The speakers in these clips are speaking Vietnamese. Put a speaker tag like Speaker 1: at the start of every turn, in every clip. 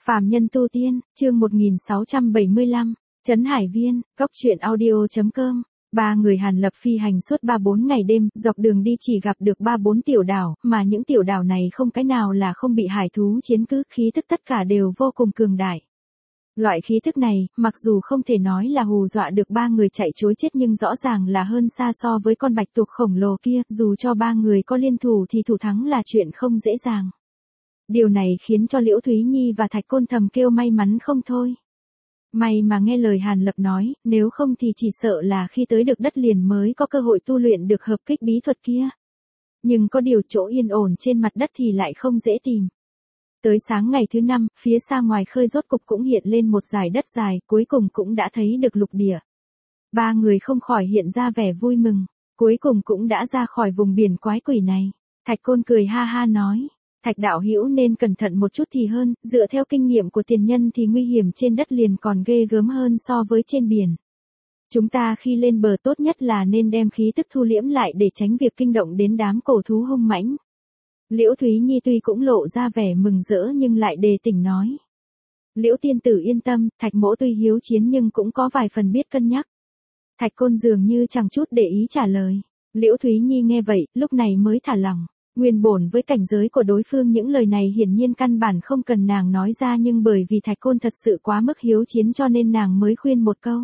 Speaker 1: Phàm nhân tu tiên, chương 1675, Trấn Hải Viên, Cốc truyện audio.com. Ba người Hàn Lập phi hành suốt 3-4 ngày đêm, dọc đường đi chỉ gặp được 3-4 tiểu đảo, mà những tiểu đảo này không cái nào là không bị hải thú chiếm cứ, khí tức tất cả đều vô cùng cường đại. Loại khí thức này, mặc dù không thể nói là hù dọa được ba người chạy trối chết nhưng rõ ràng là hơn xa so với con bạch tuộc khổng lồ kia, dù cho ba người có liên thủ thì thủ thắng là chuyện không dễ dàng. Điều này khiến cho Liễu Thúy Nhi và Thạch Côn thầm kêu may mắn không thôi. May mà nghe lời Hàn Lập nói, nếu không thì chỉ sợ là khi tới được đất liền mới có cơ hội tu luyện được hợp kích bí thuật kia. Nhưng có điều chỗ yên ổn trên mặt đất thì lại không dễ tìm. Tới sáng ngày thứ 5, phía xa ngoài khơi rốt cục cũng hiện lên một dải đất dài, cuối cùng cũng đã thấy được lục địa. Ba người không khỏi hiện ra vẻ vui mừng, cuối cùng cũng đã ra khỏi vùng biển quái quỷ này. Thạch Côn cười ha ha nói, Thạch đạo hữu nên cẩn thận một chút thì hơn, dựa theo kinh nghiệm của tiền nhân thì nguy hiểm trên đất liền còn ghê gớm hơn so với trên biển. Chúng ta khi lên bờ tốt nhất là nên đem khí tức thu liễm lại để tránh việc kinh động đến đám cổ thú hung mãnh. Liễu Thúy Nhi tuy cũng lộ ra vẻ mừng rỡ nhưng lại đề tỉnh nói. Liễu tiên tử yên tâm, Thạch mỗ tuy hiếu chiến nhưng cũng có vài phần biết cân nhắc. Thạch Côn dường như chẳng chút để ý trả lời. Liễu Thúy Nhi nghe vậy, lúc này mới thả lỏng. Nguyên bổn với cảnh giới của đối phương những lời này hiển nhiên căn bản không cần nàng nói ra, nhưng bởi vì Thạch Côn thật sự quá mức hiếu chiến cho nên nàng mới khuyên một câu.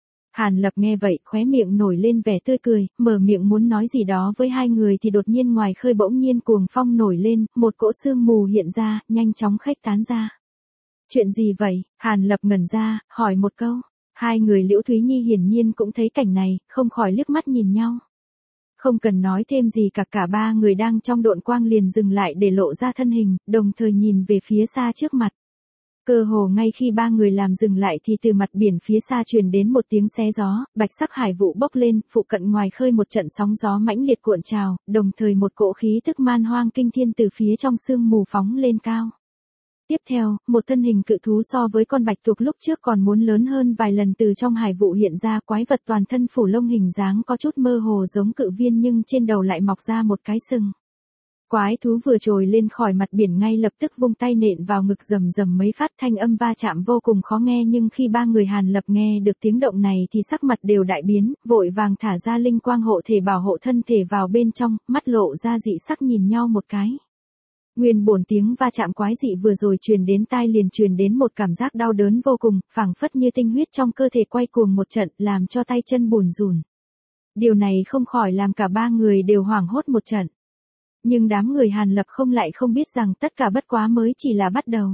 Speaker 1: Hàn Lập nghe vậy, khóe miệng nổi lên vẻ tươi cười, mở miệng muốn nói gì đó với hai người thì đột nhiên ngoài khơi bỗng nhiên cuồng phong nổi lên, một cỗ sương mù hiện ra, nhanh chóng khuếch tán ra. Chuyện gì vậy? Hàn Lập ngẩn ra, hỏi một câu. Hai người Liễu Thúy Nhi hiển nhiên cũng thấy cảnh này, không khỏi liếc mắt nhìn nhau. Không cần nói thêm gì cả ba người đang trong độn quang liền dừng lại để lộ ra thân hình, đồng thời nhìn về phía xa trước mặt. Cơ hồ ngay khi ba người làm dừng lại thì từ mặt biển phía xa truyền đến một tiếng xé gió, bạch sắc hải vụ bốc lên, phụ cận ngoài khơi một trận sóng gió mãnh liệt cuộn trào, đồng thời một cỗ khí tức man hoang kinh thiên từ phía trong sương mù phóng lên cao. Tiếp theo, một thân hình cự thú so với con bạch tuộc lúc trước còn muốn lớn hơn vài lần từ trong hải vụ hiện ra, quái vật toàn thân phủ lông hình dáng có chút mơ hồ giống cự viên nhưng trên đầu lại mọc ra một cái sừng. Quái thú vừa trồi lên khỏi mặt biển ngay lập tức vung tay nện vào ngực rầm rầm mấy phát, thanh âm va chạm vô cùng khó nghe, nhưng khi ba người Hàn Lập nghe được tiếng động này thì sắc mặt đều đại biến, vội vàng thả ra linh quang hộ thể bảo hộ thân thể vào bên trong, mắt lộ ra dị sắc nhìn nhau một cái. Nguyên bổn tiếng va chạm quái dị vừa rồi truyền đến tai liền truyền đến một cảm giác đau đớn vô cùng, phảng phất như tinh huyết trong cơ thể quay cuồng một trận, làm cho tay chân bủn rủn. Điều này không khỏi làm cả ba người đều hoảng hốt một trận. Nhưng đám người Hàn Lập lại không biết rằng tất cả bất quá mới chỉ là bắt đầu.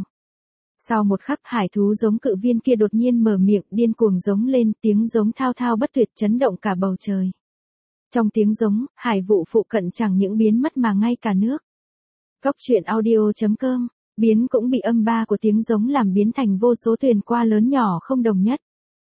Speaker 1: Sau một khắc, hải thú giống cự viên kia đột nhiên mở miệng, điên cuồng giống lên, tiếng giống thao thao bất tuyệt chấn động cả bầu trời. Trong tiếng giống, hải vụ phụ cận chẳng những biến mất mà ngay cả nước. Cốc truyện audio.com, biến cũng bị âm ba của tiếng giống làm biến thành vô số thuyền qua lớn nhỏ không đồng nhất.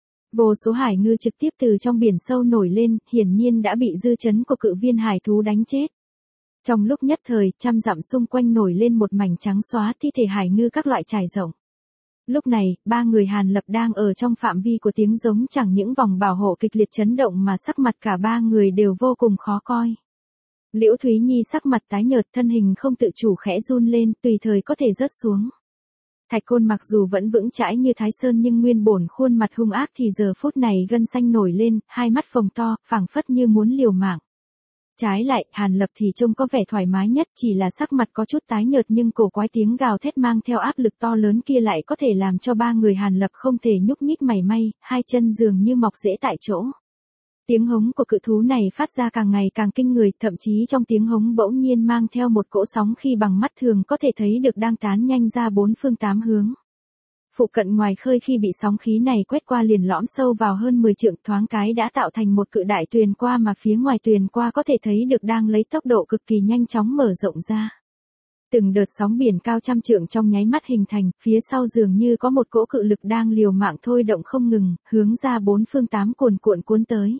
Speaker 1: Vô số hải ngư trực tiếp từ trong biển sâu nổi lên, hiển nhiên đã bị dư chấn của cự viên hải thú đánh chết. Trong lúc nhất thời, trăm dặm xung quanh nổi lên một mảnh trắng xóa thi thể hải ngư các loại trải rộng. Lúc này, ba người Hàn Lập đang ở trong phạm vi của tiếng giống, chẳng những vòng bảo hộ kịch liệt chấn động mà sắc mặt cả ba người đều vô cùng khó coi. Liễu Thúy Nhi sắc mặt tái nhợt, thân hình không tự chủ khẽ run lên, tùy thời có thể rớt xuống. Thạch Côn mặc dù vẫn vững chãi như Thái Sơn nhưng nguyên bổn khuôn mặt hung ác thì giờ phút này gân xanh nổi lên, hai mắt phồng to, phảng phất như muốn liều mạng. Trái lại, Hàn Lập thì trông có vẻ thoải mái nhất, chỉ là sắc mặt có chút tái nhợt nhưng cổ quái tiếng gào thét mang theo áp lực to lớn kia lại có thể làm cho ba người Hàn Lập không thể nhúc nhích mảy may, hai chân dường như mọc rễ tại chỗ. Tiếng hống của cự thú này phát ra càng ngày càng kinh người, thậm chí trong tiếng hống bỗng nhiên mang theo một cỗ sóng khi bằng mắt thường có thể thấy được đang tán nhanh ra bốn phương tám hướng. Phụ cận ngoài khơi khi bị sóng khí này quét qua liền lõm sâu vào hơn 10 trượng, thoáng cái đã tạo thành một cự đại tuyền qua mà phía ngoài tuyền qua có thể thấy được đang lấy tốc độ cực kỳ nhanh chóng mở rộng ra. Từng đợt sóng biển cao trăm trượng trong nháy mắt hình thành, phía sau dường như có một cỗ cự lực đang liều mạng thôi động không ngừng, hướng ra bốn phương tám cuồn cuộn cuốn tới.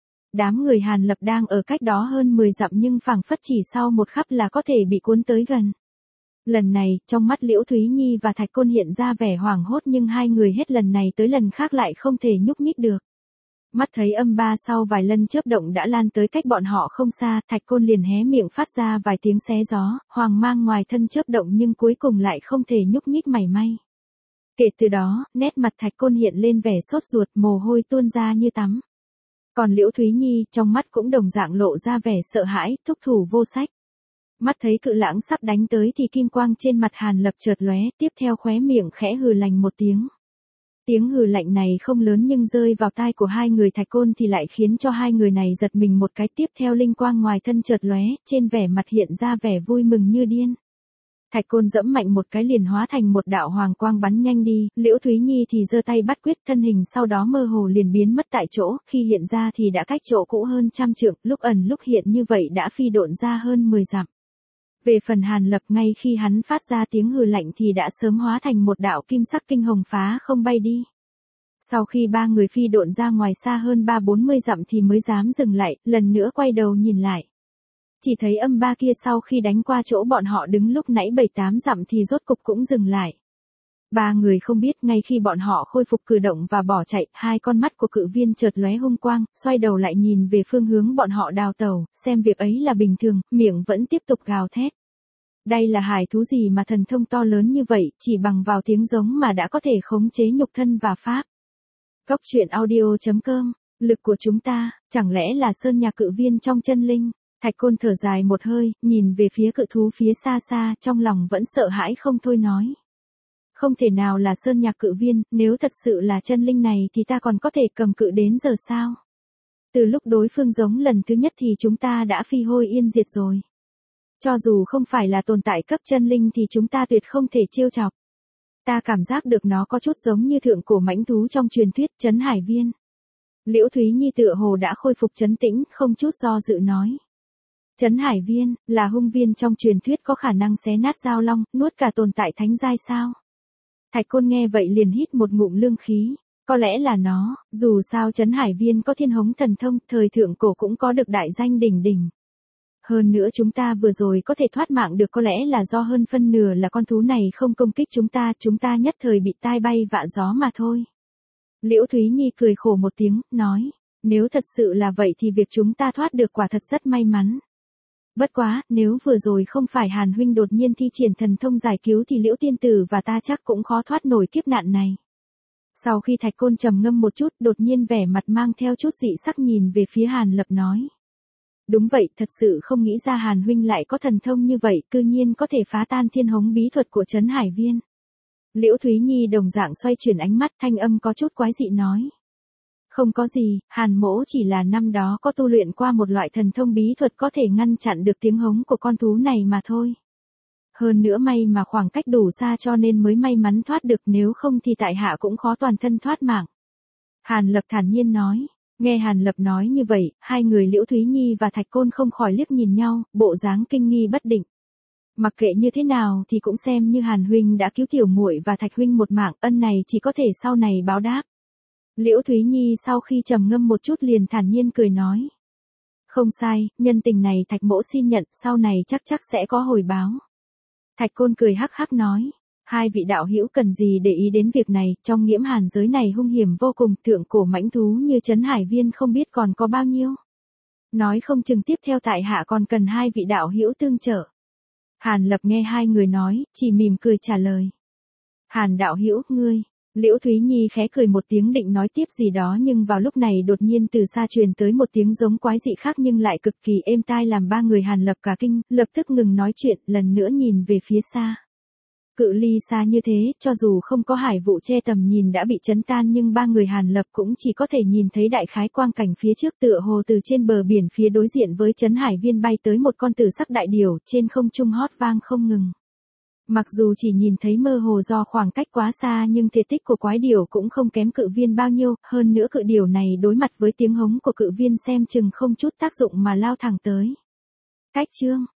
Speaker 1: Đám người Hàn Lập đang ở cách đó hơn 10 dặm nhưng phảng phất chỉ sau một khắc là có thể bị cuốn tới gần. Lần này, trong mắt Liễu Thúy Nhi và Thạch Côn hiện ra vẻ hoảng hốt nhưng hai người hết lần này tới lần khác lại không thể nhúc nhích được. Mắt thấy âm ba sau vài lần chớp động đã lan tới cách bọn họ không xa, Thạch Côn liền hé miệng phát ra vài tiếng xé gió, hoàng mang ngoài thân chớp động nhưng cuối cùng lại không thể nhúc nhích mảy may. Kể từ đó, nét mặt Thạch Côn hiện lên vẻ sốt ruột, mồ hôi tuôn ra như tắm. Còn Liễu Thúy Nhi, trong mắt cũng đồng dạng lộ ra vẻ sợ hãi, thúc thủ vô sách. Mắt thấy cự lãng sắp đánh tới thì kim quang trên mặt Hàn Lập chợt lóe, tiếp theo khóe miệng khẽ hừ lạnh một tiếng. Tiếng hừ lạnh này không lớn nhưng rơi vào tai của hai người Thạch Côn thì lại khiến cho hai người này giật mình một cái, tiếp theo linh quang ngoài thân chợt lóe, trên vẻ mặt hiện ra vẻ vui mừng như điên. Thạch Côn dẫm mạnh một cái liền hóa thành một đạo hoàng quang bắn nhanh đi, Liễu Thúy Nhi thì giơ tay bắt quyết, thân hình sau đó mơ hồ liền biến mất tại chỗ, khi hiện ra thì đã cách chỗ cũ hơn 100 trượng, lúc ẩn lúc hiện như vậy đã phi độn ra hơn 10 dặm. Về phần Hàn Lập, ngay khi hắn phát ra tiếng hừ lạnh thì đã sớm hóa thành một đạo kim sắc kinh hồng phá không bay đi. Sau khi ba người phi độn ra ngoài xa hơn 30-40 dặm thì mới dám dừng lại, lần nữa quay đầu nhìn lại. Chỉ thấy âm ba kia sau khi đánh qua chỗ bọn họ đứng lúc nãy 7-8 dặm thì rốt cục cũng dừng lại. Ba người không biết ngay khi bọn họ khôi phục cử động và bỏ chạy, hai con mắt của cự viên chợt lóe hung quang, xoay đầu lại nhìn về phương hướng bọn họ đào tẩu, xem việc ấy là bình thường, miệng vẫn tiếp tục gào thét. Đây là hải thú gì mà thần thông to lớn như vậy, chỉ bằng vào tiếng giống mà đã có thể khống chế nhục thân và pháp. Góc truyện audio.com, lực của chúng ta, chẳng lẽ là sơn nhạc cự viên trong chân linh? Thạch Côn thở dài một hơi, nhìn về phía cự thú phía xa xa, trong lòng vẫn sợ hãi không thôi nói. Không thể nào là sơn nhạc cự viên, nếu thật sự là chân linh này thì ta còn có thể cầm cự đến giờ sao? Từ lúc đối phương giống lần thứ nhất thì chúng ta đã phi hôi yên diệt rồi. Cho dù không phải là tồn tại cấp chân linh thì chúng ta tuyệt không thể trêu chọc. Ta cảm giác được nó có chút giống như thượng cổ mãnh thú trong truyền thuyết Trấn Hải Viên. Liễu Thúy Nhi tựa hồ đã khôi phục trấn tĩnh, không chút do dự nói. Trấn Hải Viên, là hung viên trong truyền thuyết có khả năng xé nát giao long, nuốt cả tồn tại thánh giai sao? Thạch Côn nghe vậy liền hít một ngụm lương khí. Có lẽ là nó, dù sao Trấn Hải Viên có thiên hống thần thông, thời thượng cổ cũng có được đại danh đỉnh đỉnh. Hơn nữa chúng ta vừa rồi có thể thoát mạng được có lẽ là do hơn phân nửa là con thú này không công kích chúng ta nhất thời bị tai bay vạ gió mà thôi. Liễu Thúy Nhi cười khổ một tiếng, nói, nếu thật sự là vậy thì việc chúng ta thoát được quả thật rất may mắn. Bất quá, nếu vừa rồi không phải Hàn huynh đột nhiên thi triển thần thông giải cứu thì Liễu tiên tử và ta chắc cũng khó thoát nổi kiếp nạn này. Sau khi Thạch Côn trầm ngâm một chút, đột nhiên vẻ mặt mang theo chút dị sắc nhìn về phía Hàn Lập nói. Đúng vậy, thật sự không nghĩ ra Hàn huynh lại có thần thông như vậy, cư nhiên có thể phá tan thiên hống bí thuật của Trấn Hải Viên. Liễu Thúy Nhi đồng dạng xoay chuyển ánh mắt, thanh âm có chút quái dị nói. Không có gì, Hàn mỗ chỉ là năm đó có tu luyện qua một loại thần thông bí thuật có thể ngăn chặn được tiếng hống của con thú này mà thôi. Hơn nữa may mà khoảng cách đủ xa cho nên mới may mắn thoát được, nếu không thì tại hạ cũng khó toàn thân thoát mạng. Hàn Lập thản nhiên nói. Nghe Hàn Lập nói như vậy, hai người Liễu Thúy Nhi và Thạch Côn không khỏi liếc nhìn nhau, bộ dáng kinh nghi bất định. Mặc kệ như thế nào thì cũng xem như Hàn huynh đã cứu tiểu muội và Thạch huynh một mạng, ân này chỉ có thể sau này báo đáp. Liễu Thúy Nhi sau khi trầm ngâm một chút liền thản nhiên cười nói. Không sai, nhân tình này Thạch mỗ xin nhận, sau này chắc sẽ có hồi báo. Thạch Côn cười hắc hắc nói. Hai vị đạo hữu cần gì để ý đến việc này, trong nghiễm Hàn giới này hung hiểm vô cùng, thượng cổ mãnh thú như Trấn Hải Viên không biết còn có bao nhiêu. Nói không chừng tiếp theo tại hạ còn cần hai vị đạo hữu tương trợ. Hàn Lập nghe hai người nói, chỉ mỉm cười trả lời. Hàn đạo hữu, ngươi. Liễu Thúy Nhi khẽ cười một tiếng định nói tiếp gì đó nhưng vào lúc này đột nhiên từ xa truyền tới một tiếng giống quái dị khác nhưng lại cực kỳ êm tai làm ba người Hàn Lập cả kinh, lập tức ngừng nói chuyện, lần nữa nhìn về phía xa. Cự ly xa như thế, cho dù không có hải vụ che tầm nhìn đã bị chấn tan nhưng ba người Hàn Lập cũng chỉ có thể nhìn thấy đại khái quang cảnh phía trước, tựa hồ từ trên bờ biển phía đối diện với Trấn Hải Viên bay tới một con tử sắc đại điểu, trên không trung hót vang không ngừng. Mặc dù chỉ nhìn thấy mơ hồ do khoảng cách quá xa nhưng thể tích của quái điểu cũng không kém cự viên bao nhiêu, hơn nữa cự điểu này đối mặt với tiếng hống của cự viên xem chừng không chút tác dụng mà lao thẳng tới. Cách chương